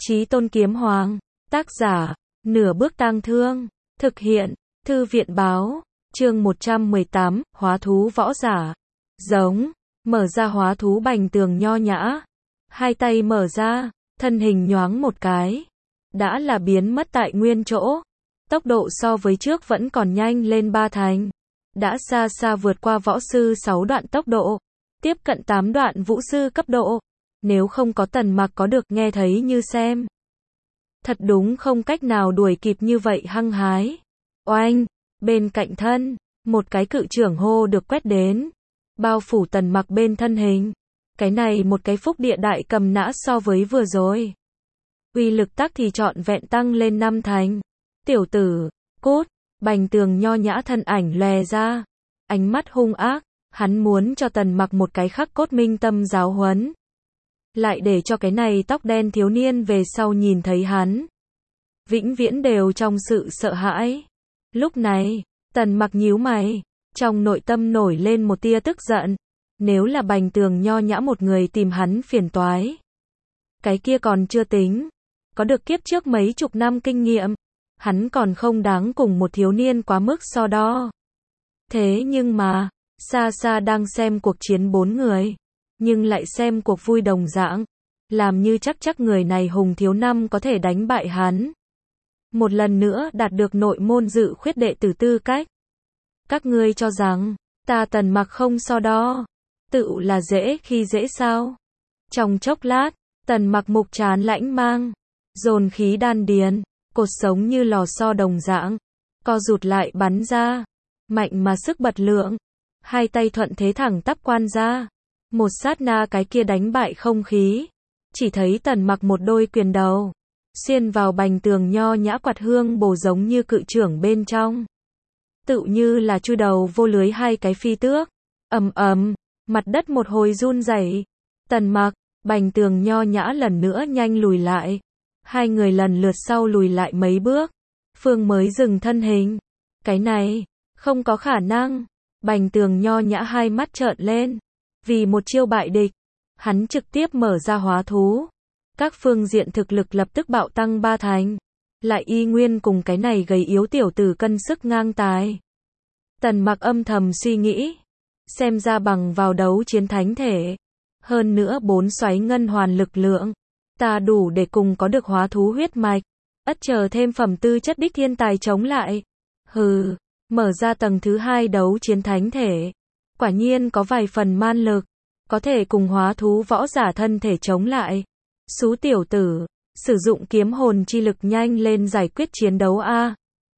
Chí Tôn Kiếm Hoàng, tác giả, Nửa Bước Tang Thương, thực hiện, Thư viện Báo, chương 118, Hóa thú võ giả. Giống, mở ra hóa thú Bành Tường nho nhã. Hai tay mở ra, thân hình nhoáng một cái. Đã là biến mất tại nguyên chỗ. Tốc độ so với trước vẫn còn nhanh lên 3 thành. Đã xa xa vượt qua võ sư 6 đoạn tốc độ. Tiếp cận 8 đoạn vũ sư cấp độ. Nếu không có Tần Mặc có được nghe thấy như xem. Thật đúng không cách nào đuổi kịp như vậy hăng hái. Oanh, bên cạnh thân, một cái cự trưởng hô được quét đến. Bao phủ Tần Mặc bên thân hình. Cái này một cái phúc địa đại cầm nã so với vừa rồi. Uy lực tắc thì trọn vẹn tăng lên 5 thành. Tiểu tử, cút, Bành Tường nho nhã thân ảnh lòe ra. Ánh mắt hung ác, hắn muốn cho Tần Mặc một cái khắc cốt minh tâm giáo huấn. Lại để cho cái này tóc đen thiếu niên về sau nhìn thấy hắn. Vĩnh viễn đều trong sự sợ hãi. Lúc này, Tần Mặc nhíu mày, trong nội tâm nổi lên một tia tức giận. Nếu là Bành Tường nho nhã một người tìm hắn phiền toái. Cái kia còn chưa tính. Có được kiếp trước mấy chục năm kinh nghiệm. Hắn còn không đáng cùng một thiếu niên quá mức so đo. Thế nhưng mà, xa xa đang xem cuộc chiến 4 người. Nhưng lại xem cuộc vui đồng dạng. Làm như chắc người này hùng thiếu năm có thể đánh bại hắn. Một lần nữa đạt được nội môn dự khuyết đệ tử tư cách. Các ngươi cho rằng, ta Tần Mặc không so đo. Tự là dễ khi dễ sao. Trong chốc lát, Tần Mặc mục trán lãnh mang. Dồn khí đan điền, cột sống như lò xo đồng dạng. Co rụt lại bắn ra. Mạnh mà sức bật lượng. Hai tay thuận thế thẳng tắp quan ra. Một sát na cái kia đánh bại không khí. Chỉ thấy Tần Mặc một đôi quyền đầu. Xuyên vào Bành Tường nho nhã quạt hương bổ giống như cự trưởng bên trong. Tự như là chui đầu vô lưới hai cái phi tước. Ầm ầm, mặt đất một hồi run rẩy. Tần Mặc, Bành Tường nho nhã lần nữa nhanh lùi lại. Hai người lần lượt sau lùi lại mấy bước. Phương mới dừng thân hình. Cái này, không có khả năng. Bành Tường nho nhã hai mắt trợn lên. Vì một chiêu bại địch, hắn trực tiếp mở ra hóa thú. Các phương diện thực lực lập tức bạo tăng 3 thành. Lại y nguyên cùng cái này gầy yếu tiểu tử cân sức ngang tài. Tần Mặc âm thầm suy nghĩ. Xem ra bằng vào đấu chiến thánh thể. Hơn nữa 4 xoáy ngân hoàn lực lượng. Ta đủ để cùng có được hóa thú huyết mạch. Ất chờ thêm phẩm tư chất đích thiên tài chống lại. Hừ, mở ra tầng thứ 2 đấu chiến thánh thể. Quả nhiên có vài phần man lực. Có thể cùng hóa thú võ giả thân thể chống lại. Xú tiểu tử, sử dụng kiếm hồn chi lực nhanh lên giải quyết chiến đấu a.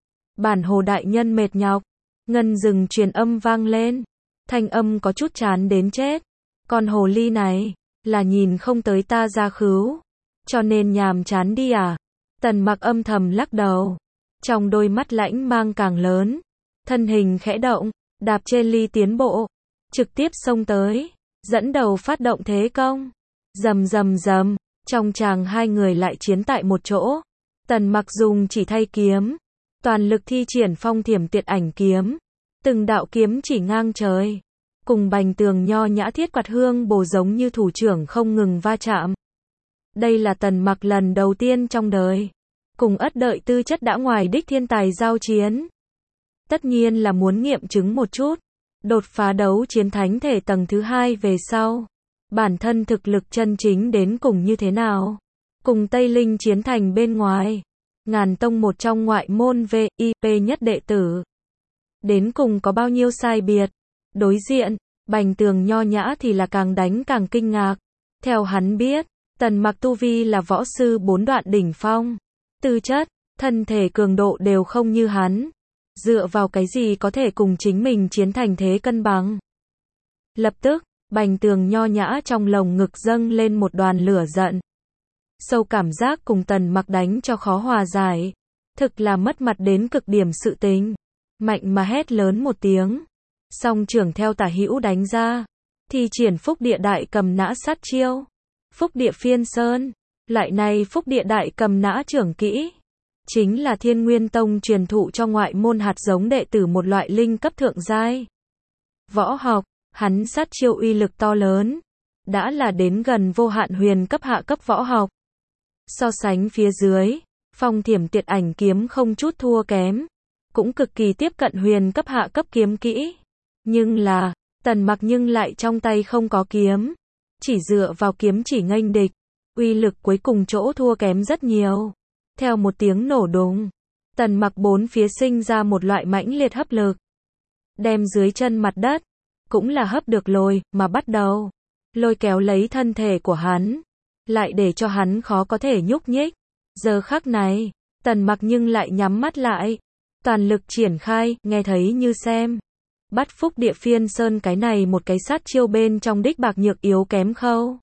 Bản hồ đại nhân mệt nhọc. Ngân rừng truyền âm vang lên. Thanh âm có chút chán đến chết. Con hồ ly này, là nhìn không tới ta ra khứu. Cho nên nhàm chán đi à. Tần Mặc âm thầm lắc đầu. Trong đôi mắt lãnh mang càng lớn. Thân hình khẽ động, đạp trên ly tiến bộ. Trực tiếp xông tới. Dẫn đầu phát động thế công. Rầm rầm rầm. Trong tràng hai người lại chiến tại một chỗ. Tần Mặc dùng chỉ thay kiếm. Toàn lực thi triển phong thiểm tiệt ảnh kiếm. Từng đạo kiếm chỉ ngang trời. Cùng Bành Tường nho nhã thiết quạt hương bổ giống như thủ trưởng không ngừng va chạm. Đây là Tần Mặc lần đầu tiên trong đời. Cùng ất đợi tư chất đã ngoài đích thiên tài giao chiến. Tất nhiên là muốn nghiệm chứng một chút. Đột phá đấu chiến thánh thể tầng thứ 2 về sau. Bản thân thực lực chân chính đến cùng như thế nào. Cùng Tây Linh chiến thành bên ngoài. Ngàn tông một trong ngoại môn VIP nhất đệ tử. Đến cùng có bao nhiêu sai biệt. Đối diện, Bành Tường nho nhã thì là càng đánh càng kinh ngạc. Theo hắn biết, Tần Mặc tu vi là võ sư 4 đoạn đỉnh phong. Tư chất, thân thể cường độ đều không như hắn. Dựa vào cái gì có thể cùng chính mình chiến thành thế cân bằng. Lập tức, Bành Tường nho nhã trong lồng ngực dâng lên một đoàn lửa giận. Sâu cảm giác cùng Tần Mặc đánh cho khó hòa giải. Thực là mất mặt đến cực điểm sự tình. Mạnh mà hét lớn một tiếng. Song trưởng theo tả hữu đánh ra. Thi triển phúc địa đại cầm nã sát chiêu. Phúc địa phiên sơn. Lại này phúc địa đại cầm nã trưởng kỹ. Chính là Thiên Nguyên Tông truyền thụ cho ngoại môn hạt giống đệ tử một loại linh cấp thượng giai. Võ học, hắn sát chiêu uy lực to lớn. Đã là đến gần vô hạn huyền cấp hạ cấp võ học. So sánh phía dưới, Phong Thiểm Tiệt Ảnh kiếm không chút thua kém, cũng cực kỳ tiếp cận huyền cấp hạ cấp kiếm kỹ. Nhưng là, Tần Mặc nhưng lại trong tay không có kiếm, chỉ dựa vào kiếm chỉ nghênh địch, uy lực cuối cùng chỗ thua kém rất nhiều. Theo một tiếng nổ đùng, Tần Mặc bốn phía sinh ra một loại mãnh liệt hấp lực, đem dưới chân mặt đất, cũng là hấp được lôi, mà bắt đầu lôi kéo lấy thân thể của hắn, lại để cho hắn khó có thể nhúc nhích. Giờ khắc này, Tần Mặc nhưng lại nhắm mắt lại, toàn lực triển khai, nghe thấy như xem. Bắt Phúc Địa Phiên Sơn cái này một cái sát chiêu bên trong đích bạc nhược yếu kém khâu.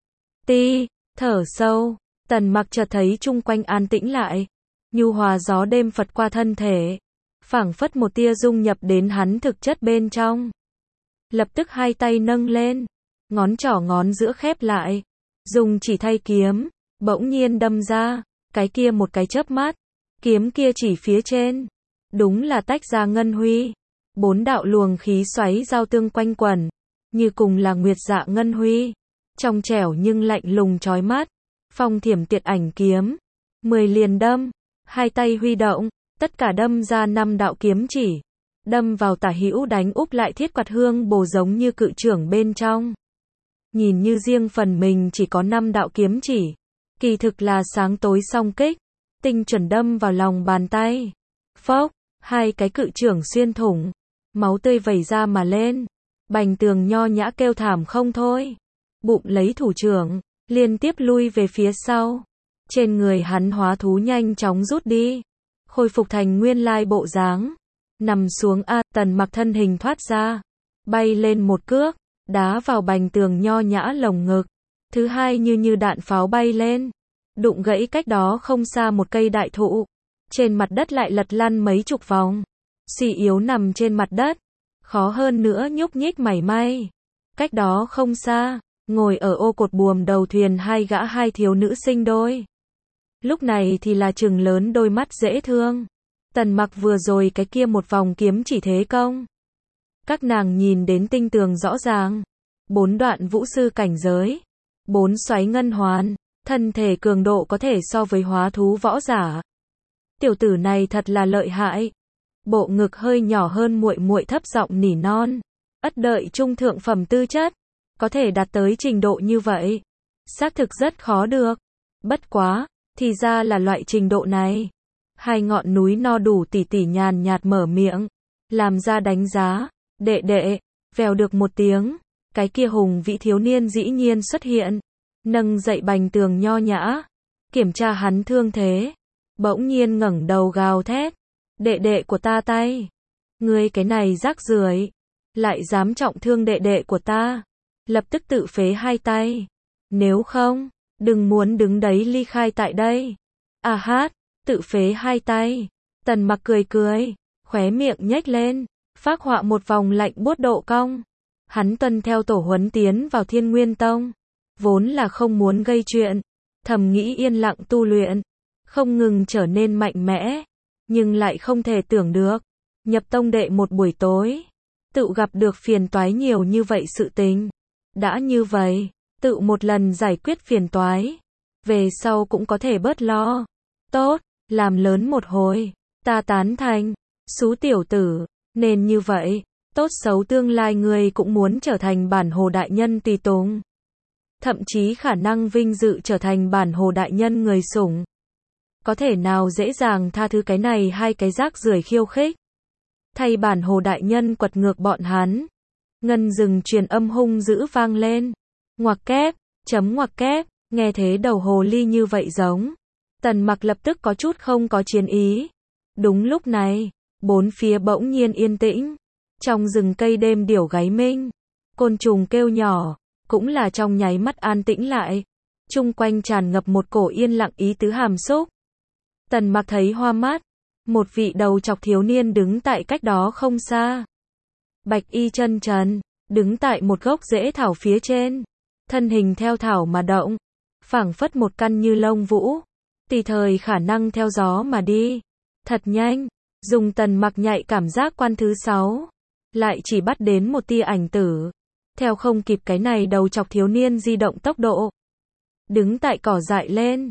Ti, thở sâu, Tần Mặc chợt thấy chung quanh an tĩnh lại, nhu hòa gió đêm phật qua thân thể, phảng phất một tia dung nhập đến hắn thực chất bên trong. Lập tức hai tay nâng lên, ngón trỏ ngón giữa khép lại, dùng chỉ thay kiếm, bỗng nhiên đâm ra, cái kia một cái chớp mắt, kiếm kia chỉ phía trên, đúng là tách ra ngân huy. 4 đạo luồng khí xoáy giao tương quanh quẩn, như cùng là nguyệt dạ ngân huy, trong trẻo nhưng lạnh lùng chói mắt. Phong Thiểm Tiệt Ảnh kiếm, 10 liền đâm, hai tay huy động, tất cả đâm ra 5 đạo kiếm chỉ, đâm vào tả hữu đánh úp lại thiết quạt hương bổ giống như cự trưởng bên trong. Nhìn như riêng phần mình chỉ có 5 đạo kiếm chỉ, kỳ thực là sáng tối song kích, tinh chuẩn đâm vào lòng bàn tay. Phốc, hai cái cự trưởng xuyên thủng, máu tươi vẩy ra mà lên. Bành Tường nho nhã kêu thảm không thôi, bụng lấy thủ trưởng, liên tiếp lui về phía sau. Trên người hắn hóa thú nhanh chóng rút đi, khôi phục thành nguyên lai bộ dáng. Nằm xuống Tần Mặc thân hình thoát ra, bay lên một cước, đá vào Bành Tường nho nhã lồng ngực. Thứ hai như đạn pháo bay lên, đụng gãy cách đó không xa một cây đại thụ. Trên mặt đất lại lật lăn mấy chục vòng, suy yếu nằm trên mặt đất, khó hơn nữa nhúc nhích mảy may. Cách đó không xa, ngồi ở ô cột buồm đầu thuyền hai thiếu nữ sinh đôi. Lúc này thì là trừng lớn đôi mắt dễ thương. Tần Mặc vừa rồi cái kia một vòng kiếm chỉ thế công, các nàng nhìn đến tinh tường rõ ràng. 4 đoạn vũ sư cảnh giới, 4 xoáy ngân hoàn, thân thể cường độ có thể so với hóa thú võ giả. Tiểu tử này thật là lợi hại. Bộ ngực hơi nhỏ hơn muội muội thấp giọng nỉ non. Ất đợi trung thượng phẩm tư chất, có thể đạt tới trình độ như vậy, xác thực rất khó được. Bất quá, thì ra là loại trình độ này. Hai ngọn núi no đủ tỉ tỉ nhàn nhạt mở miệng, làm ra đánh giá. Đệ đệ, vèo được một tiếng, cái kia hùng vĩ thiếu niên dĩ nhiên xuất hiện, nâng dậy Bành Tường nho nhã, kiểm tra hắn thương thế, bỗng nhiên ngẩng đầu gào thét, đệ đệ của ta tay, ngươi cái này rác rưởi, lại dám trọng thương đệ đệ của ta, lập tức tự phế hai tay, nếu không, đừng muốn đứng đấy ly khai tại đây. À hát, tự phế hai tay. Tần Mặc cười cười, khóe miệng nhếch lên, phác họa một vòng lạnh buốt độ cong. Hắn tuân theo tổ huấn tiến vào Thiên Nguyên Tông, vốn là không muốn gây chuyện, thầm nghĩ yên lặng tu luyện, không ngừng trở nên mạnh mẽ, nhưng lại không thể tưởng được, nhập tông đệ một buổi tối, tự gặp được phiền toái nhiều như vậy sự tình. Đã như vậy, tự một lần giải quyết phiền toái, về sau cũng có thể bớt lo. Tốt, làm lớn một hồi, ta tán thành, xú tiểu tử, nên như vậy, tốt xấu tương lai ngươi cũng muốn trở thành bản hồ đại nhân tùy tùng. Thậm chí khả năng vinh dự trở thành bản hồ đại nhân người sủng. Có thể nào dễ dàng tha thứ cái này hai cái rác rưởi khiêu khích. Thay bản hồ đại nhân quật ngược bọn hắn. Ngân rừng truyền âm hung dữ vang lên. Ngoặc kép, chấm ngoặc kép, nghe thế đầu hồ ly như vậy giống. Tần Mặc lập tức có chút không có chiến ý. Đúng lúc này, bốn phía bỗng nhiên yên tĩnh. Trong rừng cây đêm điểu gáy minh, côn trùng kêu nhỏ, cũng là trong nháy mắt an tĩnh lại. Chung quanh tràn ngập một cổ yên lặng ý tứ hàm xúc. Tần Mặc thấy hoa mắt, một vị đầu chọc thiếu niên đứng tại cách đó không xa. Bạch y chân trần, đứng tại một gốc rễ thảo phía trên, thân hình theo thảo mà động, phảng phất một căn như lông vũ, tùy thời khả năng theo gió mà đi. Thật nhanh, dùng Tần Mặc nhạy cảm giác quan thứ 6, lại chỉ bắt đến một tia ảnh tử, theo không kịp cái này đầu chọc thiếu niên di động tốc độ. Đứng tại cỏ dại lên,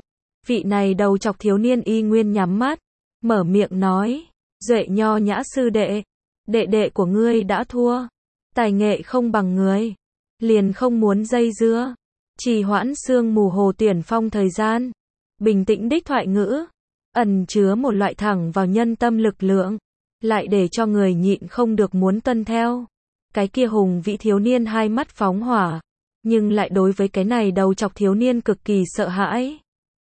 Vị này đầu chọc thiếu niên y nguyên nhắm mắt, mở miệng nói, Duệ Nho Nhã sư đệ, đệ đệ của ngươi đã thua, tài nghệ không bằng người, liền không muốn dây dưa, trì hoãn sương mù hồ tuyển phong thời gian, bình tĩnh đích thoại ngữ, ẩn chứa một loại thẳng vào nhân tâm lực lượng, lại để cho người nhịn không được muốn tuân theo. Cái kia hùng vĩ thiếu niên hai mắt phóng hỏa, nhưng lại đối với cái này đầu chọc thiếu niên cực kỳ sợ hãi.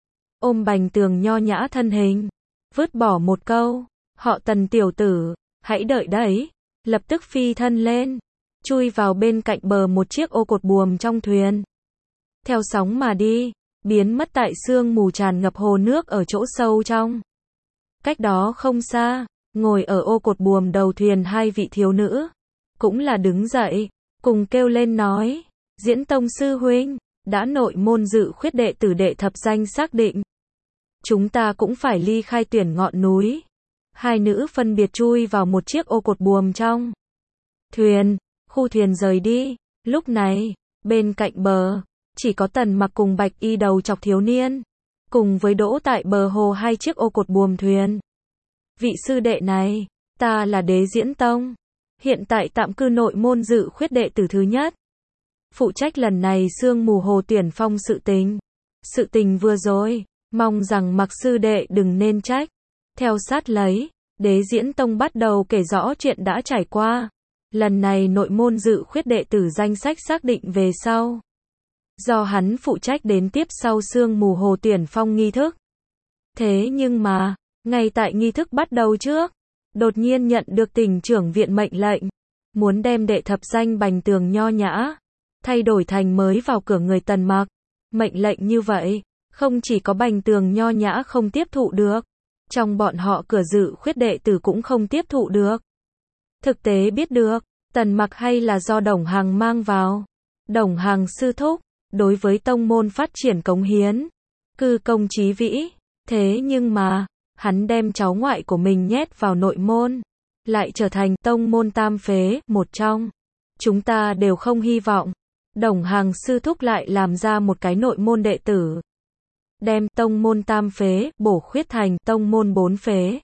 Ôm Bành Tường nho nhã thân hình, vứt bỏ một câu, họ Tần tiểu tử, hãy đợi đấy, lập tức phi thân lên, chui vào bên cạnh bờ một chiếc ô cột buồm trong thuyền. Theo sóng mà đi, biến mất tại sương mù tràn ngập hồ nước ở chỗ sâu trong. Cách đó không xa, ngồi ở ô cột buồm đầu thuyền hai vị thiếu nữ, cũng là đứng dậy, cùng kêu lên nói, Diễn Tông sư huynh, đã nội môn dự khuyết đệ tử đệ thập danh xác định. Chúng ta cũng phải ly khai tuyển ngọn núi. Hai nữ phân biệt chui vào một chiếc ô cột buồm trong thuyền, khu thuyền rời đi. Lúc này, bên cạnh bờ, chỉ có Tần Mặc cùng Bạch Y đầu chọc thiếu niên, cùng với đỗ tại bờ hồ hai chiếc ô cột buồm thuyền. Vị sư đệ này, ta là Đế Diễn Tông, hiện tại tạm cư nội môn dự khuyết đệ tử thứ nhất, phụ trách lần này sương mù hồ tuyển phong sự tình. Sự tình vừa rồi, mong rằng Mặc sư đệ đừng nên trách. Theo sát lấy, Đế Diễn Tông bắt đầu kể rõ chuyện đã trải qua. Lần này nội môn dự khuyết đệ tử danh sách xác định về sau, do hắn phụ trách đến tiếp sau sương mù hồ tuyển phong nghi thức. Thế nhưng mà, ngay tại nghi thức bắt đầu trước, đột nhiên nhận được tỉnh trưởng viện mệnh lệnh, muốn đem đệ thập danh Bành Tường nho nhã, thay đổi thành mới vào cửa người Tần Mặc. Mệnh lệnh như vậy, không chỉ có Bành Tường nho nhã không tiếp thụ được, trong bọn họ cửa dự khuyết đệ tử cũng không tiếp thụ được. Thực tế biết được, Tần Mặc hay là do Đồng Hằng mang vào. Đồng Hằng sư thúc, đối với tông môn phát triển cống hiến, cư công chí vĩ, thế nhưng mà, hắn đem cháu ngoại của mình nhét vào nội môn, lại trở thành tông môn tam phế, một trong. Chúng ta đều không hy vọng, Đồng Hằng sư thúc lại làm ra một cái nội môn đệ tử, đem tông môn tam phế, bổ khuyết thành tông môn bốn phế.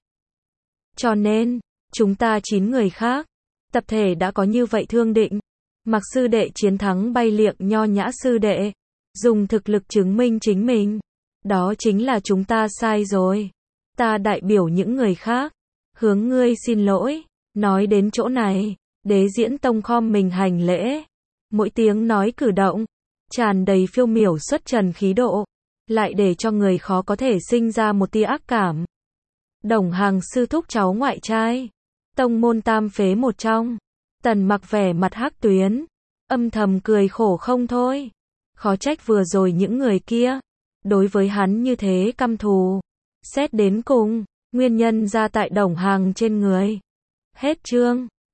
Cho nên, chúng ta 9 người khác, tập thể đã có như vậy thương định. Mặc sư đệ chiến thắng bay liệng nho nhã sư đệ, dùng thực lực chứng minh chính mình. Đó chính là chúng ta sai rồi. Ta đại biểu những người khác, hướng ngươi xin lỗi. Nói đến chỗ này, Đế Diễn Tông khom mình hành lễ. Mỗi tiếng nói cử động, tràn đầy phiêu miểu xuất trần khí độ, lại để cho người khó có thể sinh ra một tia ác cảm. Đồng Hằng sư thúc cháu ngoại trai, tông môn tam phế một trong. Tần Mặc vẻ mặt hắc tuyến, âm thầm cười khổ không thôi. Khó trách vừa rồi những người kia, đối với hắn như thế căm thù. Xét đến cùng, nguyên nhân ra tại Đồng Hằng trên người. Hết chương.